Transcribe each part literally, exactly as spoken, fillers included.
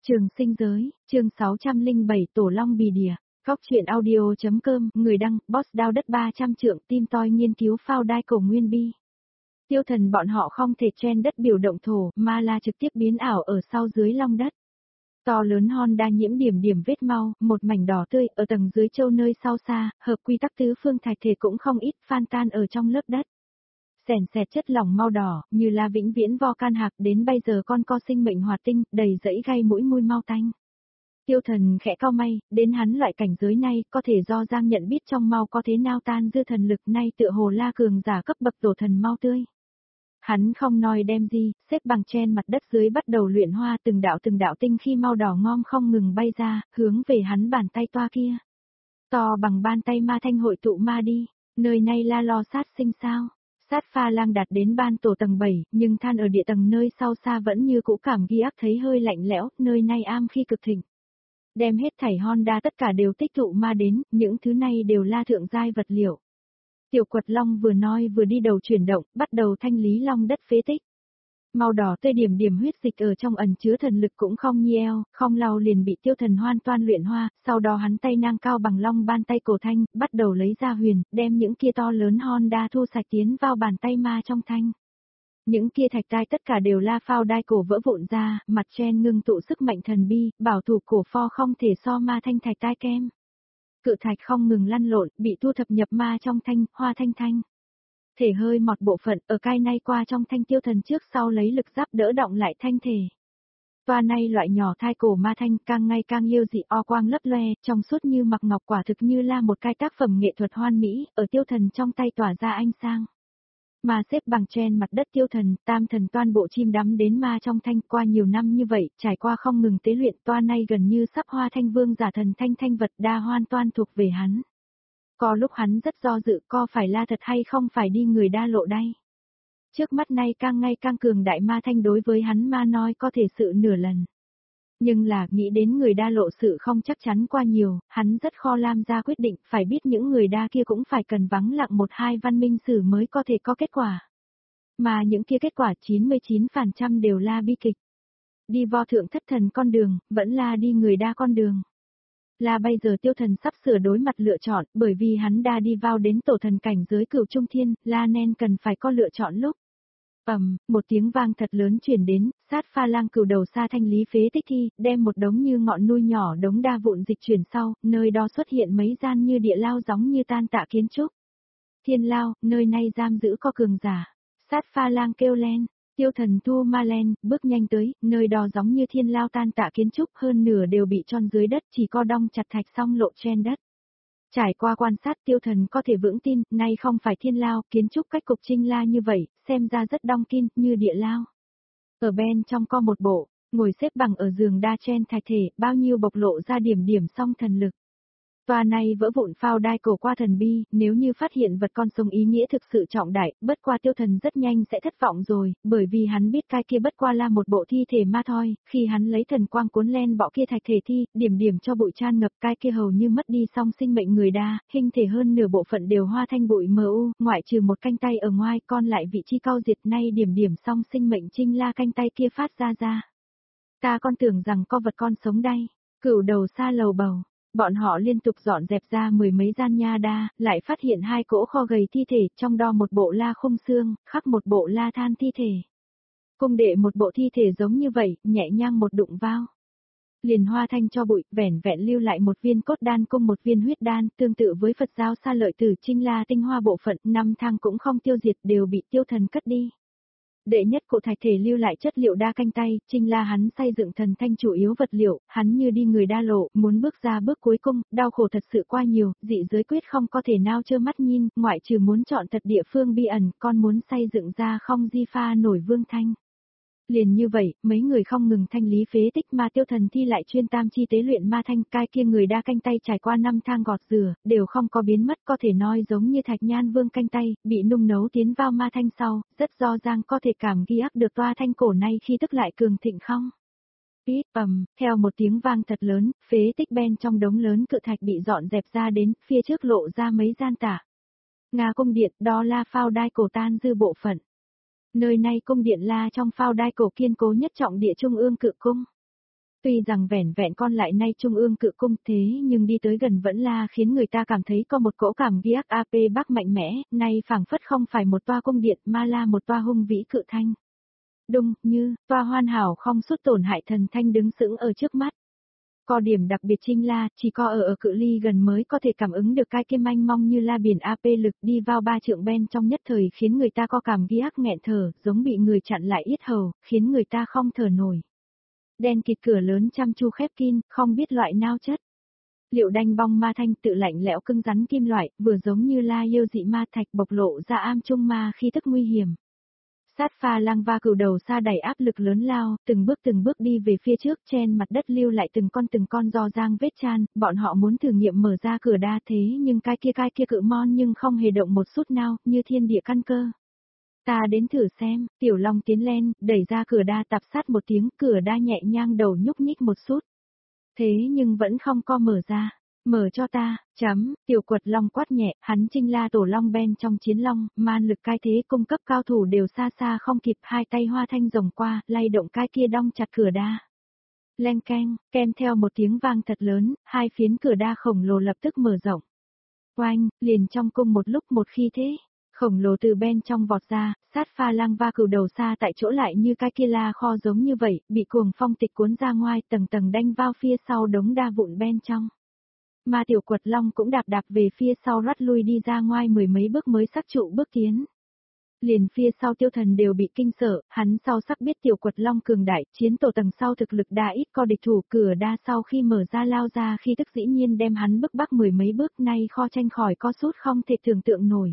Trường sinh giới, chương sáu trăm lẻ bảy Tổ Long Bì Đìa, góc truyện audio.com, người đăng, boss đao đất ba trăm trượng, tim toi nghiên cứu phao đai cổ nguyên bi. Tiêu thần bọn họ không thể chen đất biểu động thổ, mà là trực tiếp biến ảo ở sau dưới long đất. To lớn Honda nhiễm điểm điểm vết mau, một mảnh đỏ tươi, ở tầng dưới châu nơi sau xa, hợp quy tắc tứ phương thạch thể cũng không ít, phan tan ở trong lớp đất. Sèn sẹt chất lỏng mau đỏ, như là vĩnh viễn vo can hạc đến bây giờ con co sinh mệnh hoạt tinh, đầy dẫy gai mũi mùi mau tanh. Tiêu thần khẽ cau may, đến hắn loại cảnh giới này, có thể do Giang nhận biết trong mau có thế nào tan dư thần lực nay tựa hồ la cường giả cấp bậc tổ thần mau tươi. Hắn không nói đem gì, xếp bằng trên mặt đất dưới bắt đầu luyện hoa từng đạo từng đạo tinh khi mau đỏ ngom không ngừng bay ra, hướng về hắn bàn tay toa kia. To bằng bàn tay ma thanh hội tụ ma đi, nơi này la lo sát sinh sao. Sát pha lang đạt đến ban tổ tầng bảy, nhưng than ở địa tầng nơi sau xa vẫn như cũ cảm ghi ác thấy hơi lạnh lẽo, nơi này am khi cực thịnh. Đem hết thảy Honda tất cả đều tích tụ ma đến, những thứ này đều la thượng giai vật liệu. Tiểu quật long vừa nói vừa đi đầu chuyển động, bắt đầu thanh lý long đất phế tích. Màu đỏ tươi điểm điểm huyết dịch ở trong ẩn chứa thần lực cũng không nheo, không lau liền bị tiêu thần hoan toan luyện hoa, sau đó hắn tay nang cao bằng long ban tay cổ thanh, bắt đầu lấy ra huyền, đem những kia to lớn Honda thu sạch tiến vào bàn tay ma trong thanh. Những kia thạch tai tất cả đều la phao đai cổ vỡ vụn ra, mặt chen ngưng tụ sức mạnh thần bi, bảo thủ cổ pho không thể so ma thanh thạch tai kem. Cự thạch không ngừng lăn lộn, bị thu thập nhập ma trong thanh, hoa thanh thanh. Thể hơi mọt bộ phận ở cai nay qua trong thanh tiêu thần trước sau lấy lực giáp đỡ động lại thanh thể. Toa nay loại nhỏ thai cổ ma thanh càng ngày càng yêu dị o quang lấp loe, trong suốt như mặc ngọc quả thực như là một cái tác phẩm nghệ thuật hoan mỹ, ở tiêu thần trong tay tỏa ra ánh sang. Mà xếp bằng trên mặt đất tiêu thần, tam thần toan bộ chim đắm đến ma trong thanh qua nhiều năm như vậy, trải qua không ngừng tế luyện toa nay gần như sắp hoa thanh vương giả thần thanh thanh vật đa hoan toan thuộc về hắn. Có lúc hắn rất do dự co phải la thật hay không phải đi người đa lộ đây. Trước mắt nay càng ngày càng cường đại ma thanh đối với hắn ma nói có thể sự nửa lần. Nhưng là nghĩ đến người đa lộ sự không chắc chắn qua nhiều, hắn rất khó làm ra quyết định phải biết những người đa kia cũng phải cần vắng lặng một hai văn minh sử mới có thể có kết quả. Mà những kia kết quả chín mươi chín phần trăm đều là bi kịch. Đi vo thượng thất thần con đường, vẫn là đi người đa con đường. Là bây giờ tiêu thần sắp sửa đối mặt lựa chọn, bởi vì hắn đã đi vào đến tổ thần cảnh giới cửu trung thiên, là nên cần phải có lựa chọn lúc. Ầm, một tiếng vang thật lớn truyền đến, sát pha lang cửu đầu xa thanh lý phế tích thi, đem một đống như ngọn núi nhỏ đống đa vụn dịch chuyển sau, nơi đó xuất hiện mấy gian như địa lao giống như tan tạ kiến trúc. Thiên lao, nơi này giam giữ có cường giả. Sát pha lang kêu lên. Tiêu thần thu ma len, bước nhanh tới, nơi đó giống như thiên lao tan tạ kiến trúc hơn nửa đều bị trôn dưới đất chỉ co đong chặt thạch song lộ trên đất. Trải qua quan sát tiêu thần có thể vững tin, nay không phải thiên lao, kiến trúc cách cục trinh la như vậy, xem ra rất đong kin, như địa lao. Ở bên trong có một bộ, ngồi xếp bằng ở giường đa trên thạch thể, bao nhiêu bộc lộ ra điểm điểm song thần lực. Tòa này vỡ vụn phao đai cổ qua thần bi, nếu như phát hiện vật con sống ý nghĩa thực sự trọng đại, bất qua tiêu thần rất nhanh sẽ thất vọng rồi, bởi vì hắn biết cái kia bất qua là một bộ thi thể ma thôi, khi hắn lấy thần quang cuốn len bọ kia thạch thể thi, điểm điểm cho bụi tràn ngập cái kia hầu như mất đi song sinh mệnh người đa, hình thể hơn nửa bộ phận đều hoa thanh bụi mờ u, ngoại trừ một canh tay ở ngoài con lại vị chi cao diệt nay điểm điểm song sinh mệnh trinh la canh tay kia phát ra ra. Ta con tưởng rằng có vật con sống đây, cửu đầu xa lầu bầu. Bọn họ liên tục dọn dẹp ra mười mấy gian nha đa, lại phát hiện hai cỗ kho gầy thi thể, trong đó một bộ la khung xương, khắc một bộ la than thi thể. Cung đệ một bộ thi thể giống như vậy, nhẹ nhàng một đụng vào. Liền hoa thanh cho bụi, vẻn vẹn lưu lại một viên cốt đan cung một viên huyết đan, tương tự với Phật giáo xa lợi tử trinh la tinh hoa bộ phận, năm thang cũng không tiêu diệt đều bị tiêu thần cất đi. Đệ nhất cụ thạch thể lưu lại chất liệu đa canh tay, trinh la hắn xây dựng thần thanh chủ yếu vật liệu, hắn như đi người đa lộ, muốn bước ra bước cuối cùng, đau khổ thật sự qua nhiều, dị giới quyết không có thể nào trơ mắt nhìn, ngoại trừ muốn chọn thật địa phương bi ẩn, con muốn xây dựng ra không di pha nổi vương thanh. Liền như vậy, mấy người không ngừng thanh lý phế tích mà tiêu thần thi lại chuyên tam chi tế luyện ma thanh cai kia người đa canh tay trải qua năm thang gọt rửa, đều không có biến mất có thể nói giống như thạch nhan vương canh tay, bị nung nấu tiến vào ma thanh sau, rất do giang có thể cảm ghi ác được toa thanh cổ này khi tức lại cường thịnh không. Pít ầm, theo một tiếng vang thật lớn, phế tích bên trong đống lớn cự thạch bị dọn dẹp ra đến, phía trước lộ ra mấy gian tả. Nga cung điện, đó là phao đai cổ tan dư bộ phận. Nơi này cung điện la trong phao đai cổ kiên cố nhất trọng địa trung ương cự cung. Tuy rằng vẻn vẹn con lại nay trung ương cự cung thế nhưng đi tới gần vẫn là khiến người ta cảm thấy có một cỗ cảm giác áp bắc mạnh mẽ, nay phảng phất không phải một toa cung điện mà là một toa hung vĩ cự thanh. Đung, như, toa hoàn hảo không sút tổn hại thần thanh đứng sững ở trước mắt. Có điểm đặc biệt chính là, chỉ có ở ở cự ly gần mới có thể cảm ứng được cái kia manh mong như la biển áp lực đi vào ba trượng bên trong nhất thời khiến người ta có cảm giác nghẹn thở, giống bị người chặn lại yết hầu, khiến người ta không thở nổi. Đen kịt cửa lớn chăm chu khép kín, không biết loại nào chất. Liệu đanh bong ma thanh tự lạnh lẽo cứng rắn kim loại, vừa giống như la yêu dị ma thạch bộc lộ ra am trung ma khi tức nguy hiểm. Sát pha lang va cửu đầu xa đẩy áp lực lớn lao, từng bước từng bước đi về phía trước trên mặt đất lưu lại từng con từng con do giang vết chan, bọn họ muốn thử nghiệm mở ra cửa đa thế nhưng cái kia cái kia cự mon nhưng không hề động một chút nào, như thiên địa căn cơ. Ta đến thử xem, tiểu long tiến lên, đẩy ra cửa đa tạp sát một tiếng, cửa đa nhẹ nhang đầu nhúc nhích một chút. Thế nhưng vẫn không co mở ra. Mở cho ta, chấm, tiểu quật long quát nhẹ, hắn trinh la tổ long ben trong chiến long, man lực cai thế cung cấp cao thủ đều xa xa không kịp, hai tay hoa thanh rồng qua, lay động cái kia đong chặt cửa đa. Leng keng, kèm theo một tiếng vang thật lớn, hai phiến cửa đa khổng lồ lập tức mở rộng. Oanh, liền trong cung một lúc một khi thế, khổng lồ từ bên trong vọt ra, sát pha lang va cửu đầu xa tại chỗ lại như cái kia la kho giống như vậy, bị cuồng phong tịch cuốn ra ngoài tầng tầng đanh vào phía sau đống đa vụn bên trong. Mà tiểu quật long cũng đạp đạp về phía sau rắt lui đi ra ngoài mười mấy bước mới sắc trụ bước tiến. Liền phía sau tiêu thần đều bị kinh sợ, hắn sau sắc biết tiểu quật long cường đại, chiến tổ tầng sau thực lực đa ít co địch thủ cửa đa sau khi mở ra lao ra khi tức dĩ nhiên đem hắn bức bắc mười mấy bước nay kho tranh khỏi co sút không thể tưởng tượng nổi.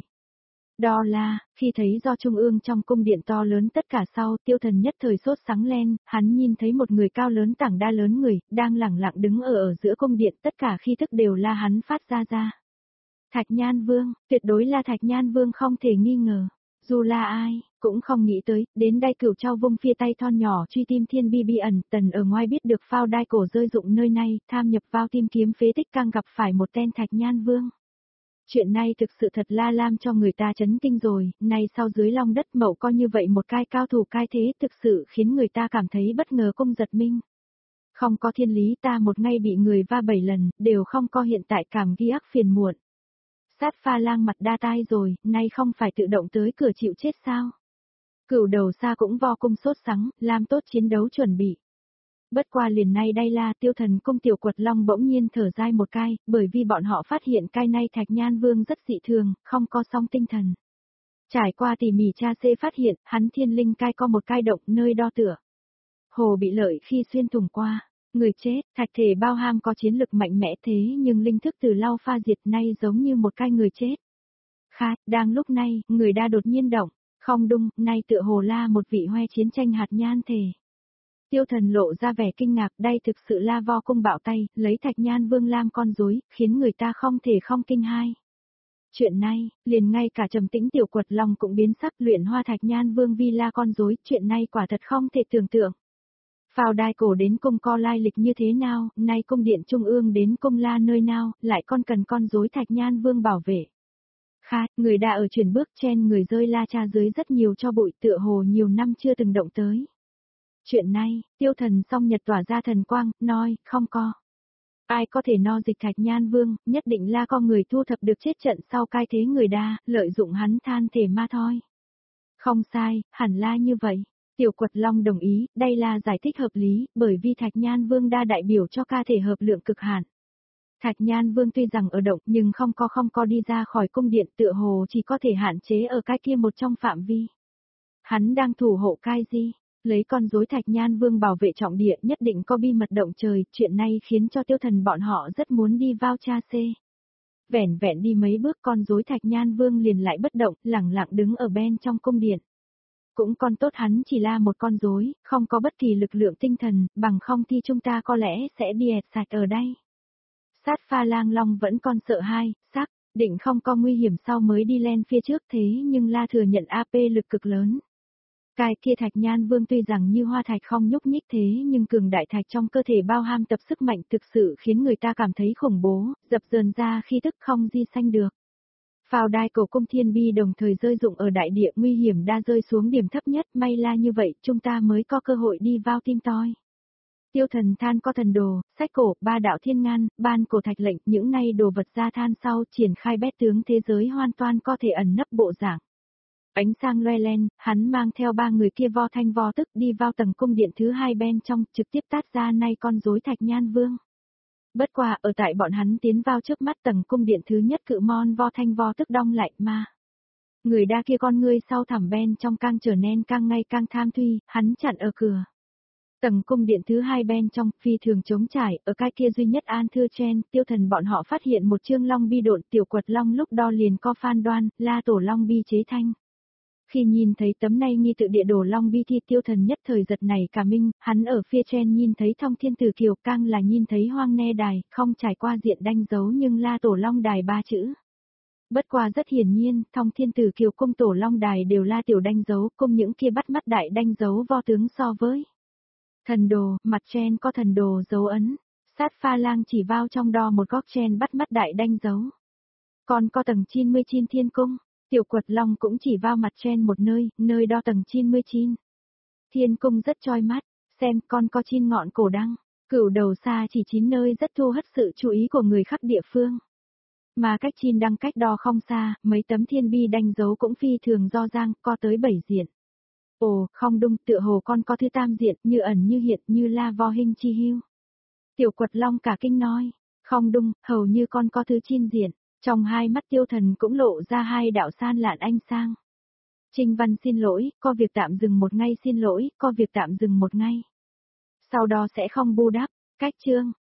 Đó là, khi thấy do trung ương trong cung điện to lớn tất cả sau, tiêu thần nhất thời sốt sáng lên, hắn nhìn thấy một người cao lớn tảng đa lớn người, đang lẳng lặng đứng ở ở giữa cung điện, tất cả khi thức đều là hắn phát ra ra. Thạch Nhan Vương, tuyệt đối là Thạch Nhan Vương không thể nghi ngờ. Dù là ai, cũng không nghĩ tới, đến đây cửu trao vung phía tay thon nhỏ truy tim thiên bi bi ẩn, tần ở ngoài biết được phao đai cổ rơi dụng nơi này, tham nhập vào tim kiếm phế tích càng gặp phải một tên Thạch Nhan Vương. Chuyện này thực sự thật la lam cho người ta chấn kinh rồi, nay sau dưới long đất mậu coi như vậy một cai cao thủ cai thế thực sự khiến người ta cảm thấy bất ngờ cung giật minh. Không có thiên lý ta một ngày bị người va bảy lần, đều không có hiện tại cảm ghi ác phiền muộn. Sát pha lang mặt đa tai rồi, nay không phải tự động tới cửa chịu chết sao. Cửu đầu xa cũng vo cung sốt sắng, làm tốt chiến đấu chuẩn bị. Bất qua liền nay đây là tiêu thần cung tiểu quật long bỗng nhiên thở dài một cai, bởi vì bọn họ phát hiện cai nay Thạch Nhan Vương rất dị thường, không có song tinh thần. Trải qua tỉ mỉ tra xê phát hiện, hắn thiên linh cai có một cai động nơi đo tựa. Hồ bị lợi khi xuyên thủng qua, người chết, thạch thể bao ham có chiến lực mạnh mẽ thế nhưng linh thức từ lau pha diệt nay giống như một cai người chết. Khá, đang lúc này, người đa đột nhiên động, không đung, nay tựa hồ la một vị hoe chiến tranh hạt nhan thể. Tiêu thần lộ ra vẻ kinh ngạc, đây thực sự la vo cung bạo tay, lấy Thạch Nhan Vương làm con rối, khiến người ta không thể không kinh hai. Chuyện này, liền ngay cả trầm tĩnh tiểu quật long cũng biến sắc luyện hoa Thạch Nhan Vương vi la con rối, chuyện này quả thật không thể tưởng tượng. Phao đai cổ đến cung co lai lịch như thế nào, nay cung điện trung ương đến cung la nơi nào, lại còn cần con rối Thạch Nhan Vương bảo vệ. Khá, người đã ở chuyển bước trên người rơi la cha dưới rất nhiều cho bụi tựa hồ nhiều năm chưa từng động tới. Chuyện này, tiêu thần song nhật tỏa ra thần quang, nói, không có. Ai có thể no dịch Thạch Nhan Vương, nhất định là con người thu thập được chết trận sau cai thế người đa, lợi dụng hắn than thể ma thôi. Không sai, hẳn là như vậy. Tiểu quật long đồng ý, đây là giải thích hợp lý, bởi vì Thạch Nhan Vương đa đại biểu cho ca thể hợp lượng cực hạn. Thạch Nhan Vương tuy rằng ở động nhưng không có không có đi ra khỏi cung điện tựa hồ chỉ có thể hạn chế ở cái kia một trong phạm vi. Hắn đang thủ hộ cai gì? Lấy con rối Thạch Nhan Vương bảo vệ trọng địa nhất định có bi mật động trời, chuyện này khiến cho tiêu thần bọn họ rất muốn đi vào tra xê. Vẻn vẹn đi mấy bước con rối Thạch Nhan Vương liền lại bất động, lẳng lặng đứng ở bên trong cung điện. Cũng còn tốt hắn chỉ là một con rối, không có bất kỳ lực lượng tinh thần, bằng không thì chúng ta có lẽ sẽ đi ẹt sạch ở đây. Sát pha lang long vẫn còn sợ hai, xác định không có nguy hiểm sau mới đi lên phía trước thế nhưng la thừa nhận a pê lực cực lớn. Cái kia Thạch Nhan Vương tuy rằng như hoa thạch không nhúc nhích thế nhưng cường đại thạch trong cơ thể bao ham tập sức mạnh thực sự khiến người ta cảm thấy khủng bố, dập dờn ra khi tức không di sanh được. Phao đai cổ cung thiên bi đồng thời rơi dụng ở đại địa nguy hiểm đa rơi xuống điểm thấp nhất, may là như vậy chúng ta mới có cơ hội đi vào tim toi. Tiêu thần than có thần đồ, sách cổ, ba đạo thiên ngăn, ban cổ thạch lệnh, những nay đồ vật ra than sau triển khai bét tướng thế giới hoàn toàn có thể ẩn nấp bộ dạng. Ánh sang loe len, hắn mang theo ba người kia vo thanh vo tức đi vào tầng cung điện thứ hai bên trong, trực tiếp tát ra nay con rối thạch nhan vương. Bất qua ở tại bọn hắn tiến vào trước mắt tầng cung điện thứ nhất cự mon vo thanh vo tức đong lại mà. Người đa kia con ngươi sau thẳm bên trong càng trở nên càng ngày càng tham thuy, hắn chặn ở cửa. Tầng cung điện thứ hai bên trong, phi thường trống trải, ở cái kia duy nhất an thưa chen, tiêu thần bọn họ phát hiện một chương long bi độn tiểu quật long lúc đo liền co phan đoan, la tổ long bi chế thanh. Khi nhìn thấy tấm này nghi tự địa đồ long bi thi tiêu thần nhất thời giật này cả minh, hắn ở phía trên nhìn thấy thông thiên tử kiều càng là nhìn thấy hoang ne đài, không trải qua diện đanh dấu nhưng la tổ long đài ba chữ. Bất qua rất hiển nhiên, thông thiên tử kiều cung tổ long đài đều la tiểu đanh dấu, cùng những kia bắt mắt đại đanh dấu vo tướng so với. Thần đồ, mặt trên có thần đồ dấu ấn, sát pha lang chỉ vào trong đo một góc trên bắt mắt đại đanh dấu. Còn có tầng chín mươi chín thiên cung, tiểu quật long cũng chỉ vào mặt trên một nơi, nơi đo tầng chín mươi chín. Thiên cung rất choi mắt, xem con có chín ngọn cổ đăng, cửu đầu xa chỉ chín nơi rất thu hút sự chú ý của người khắp địa phương. Mà cách chín đăng cách đo không xa, mấy tấm thiên bi đanh dấu cũng phi thường do giang, có tới bảy diện. Ồ, không đúng, tựa hồ con có thứ tam diện, như ẩn như hiện, như la vo hình chi hưu. Tiểu quật long cả kinh nói, không đúng, hầu như con có thứ chín diện, trong hai mắt tiêu thần cũng lộ ra hai đạo san lạn ánh sang. Trình Văn xin lỗi, có việc tạm dừng một ngày xin lỗi, có việc tạm dừng một ngày. Sau đó sẽ không bù đắp, cách chương.